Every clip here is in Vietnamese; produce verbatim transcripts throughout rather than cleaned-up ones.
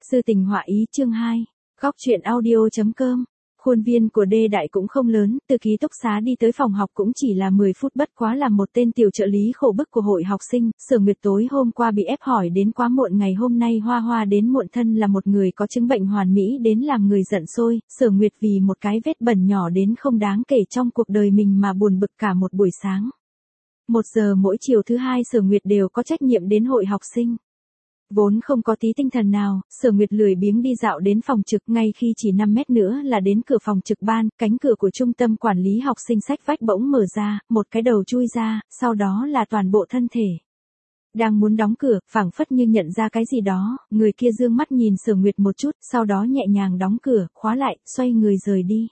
Sư tình họa ý chương hai. Góc truyện audio.com. Khuôn viên của Đê Đại cũng không lớn, từ ký túc xá đi tới phòng học cũng chỉ là mười phút, bất quá là một tên tiểu trợ lý khổ bức của hội học sinh. Sở Nguyệt tối hôm qua bị ép hỏi đến quá muộn, ngày hôm nay hoa hoa đến muộn, thân là một người có chứng bệnh hoàn mỹ đến làm người giận sôi. Sở Nguyệt vì một cái vết bẩn nhỏ đến không đáng kể trong cuộc đời mình mà buồn bực cả một buổi sáng. Một giờ mỗi chiều thứ hai Sở Nguyệt đều có trách nhiệm đến hội học sinh. Vốn không có tí tinh thần nào, Sở Nguyệt lười biếng đi dạo đến phòng trực, ngay khi chỉ năm mét nữa là đến cửa phòng trực ban, cánh cửa của trung tâm quản lý học sinh sách vách bỗng mở ra, một cái đầu chui ra, sau đó là toàn bộ thân thể. Đang muốn đóng cửa, phảng phất như nhận ra cái gì đó, người kia dương mắt nhìn Sở Nguyệt một chút, sau đó nhẹ nhàng đóng cửa, khóa lại, xoay người rời đi.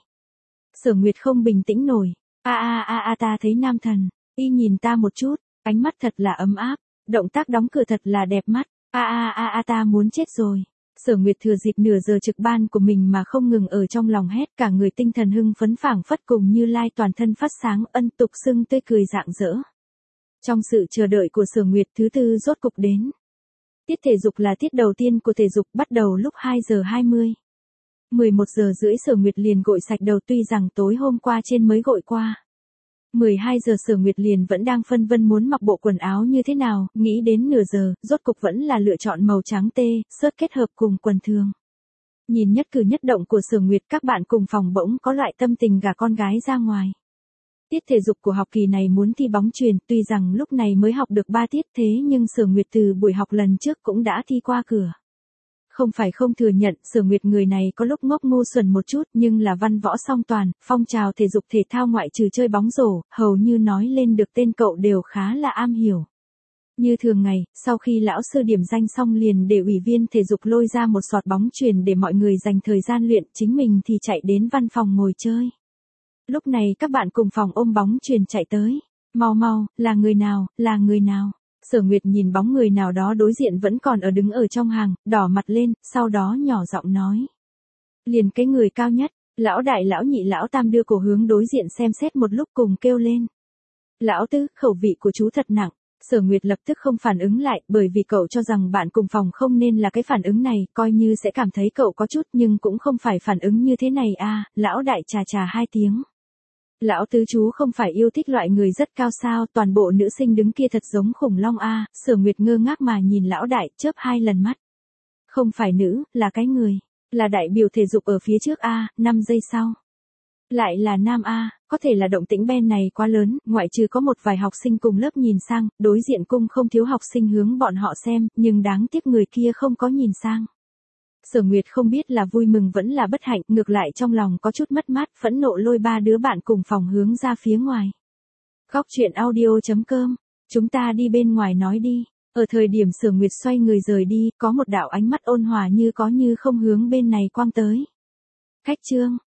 Sở Nguyệt không bình tĩnh nổi, a a a a ta thấy nam thần, y nhìn ta một chút, ánh mắt thật là ấm áp, động tác đóng cửa thật là đẹp mắt. A a a a ta muốn chết rồi. Sở Nguyệt thừa dịp nửa giờ trực ban của mình mà không ngừng ở trong lòng hét, cả người tinh thần hưng phấn phảng phất cùng Như Lai toàn thân phát sáng, ân tục sưng tươi cười rạng rỡ. Trong sự chờ đợi của Sở Nguyệt, thứ tư rốt cục đến. Tiết thể dục là tiết đầu tiên của thể dục, bắt đầu lúc hai giờ hai mươi. mười một giờ rưỡi Sở Nguyệt liền gội sạch đầu, tuy rằng tối hôm qua trên mới gội qua. mười hai giờ Sở Nguyệt liền vẫn đang phân vân muốn mặc bộ quần áo như thế nào, nghĩ đến nửa giờ, rốt cục vẫn là lựa chọn màu trắng tê, sớt kết hợp cùng quần thường. Nhìn nhất cử nhất động của Sở Nguyệt, các bạn cùng phòng bỗng có loại tâm tình gả con gái ra ngoài. Tiết thể dục của học kỳ này muốn thi bóng chuyền, tuy rằng lúc này mới học được ba tiết, thế nhưng Sở Nguyệt từ buổi học lần trước cũng đã thi qua cửa. Không phải không thừa nhận, Sở Nguyệt người này có lúc ngốc ngu xuẩn một chút, nhưng là văn võ song toàn, phong trào thể dục thể thao ngoại trừ chơi bóng rổ, hầu như nói lên được tên cậu đều khá là am hiểu. Như thường ngày, sau khi lão sư điểm danh xong liền để ủy viên thể dục lôi ra một sọt bóng chuyền để mọi người dành thời gian luyện, chính mình thì chạy đến văn phòng ngồi chơi. Lúc này các bạn cùng phòng ôm bóng chuyền chạy tới. Mau mau, là người nào, là người nào? Sở Nguyệt nhìn bóng người nào đó đối diện vẫn còn ở đứng ở trong hàng, đỏ mặt lên, sau đó nhỏ giọng nói. Liền cái người cao nhất, lão đại lão nhị lão tam đưa cổ hướng đối diện xem xét một lúc cùng kêu lên. Lão tứ, khẩu vị của chú thật nặng. Sở Nguyệt lập tức không phản ứng lại, bởi vì cậu cho rằng bạn cùng phòng không nên là cái phản ứng này, coi như sẽ cảm thấy cậu có chút nhưng cũng không phải phản ứng như thế này à, lão đại trà trà hai tiếng. Lão tứ chú không phải yêu thích loại người rất cao sao, toàn bộ nữ sinh đứng kia thật giống khủng long a. À. Sở Nguyệt ngơ ngác mà nhìn lão đại, chớp hai lần mắt. Không phải nữ, là cái người, là đại biểu thể dục ở phía trước a, à, năm giây sau. Lại là nam a, à, có thể là động tĩnh bên này quá lớn, ngoại trừ có một vài học sinh cùng lớp nhìn sang, đối diện cung không thiếu học sinh hướng bọn họ xem, nhưng đáng tiếc người kia không có nhìn sang. Sở Nguyệt không biết là vui mừng vẫn là bất hạnh, ngược lại trong lòng có chút mất mát, phẫn nộ lôi ba đứa bạn cùng phòng hướng ra phía ngoài. Góc truyện audio.com, chúng ta đi bên ngoài nói đi. Ở thời điểm Sở Nguyệt xoay người rời đi, có một đạo ánh mắt ôn hòa như có như không hướng bên này quang tới. Khách trương,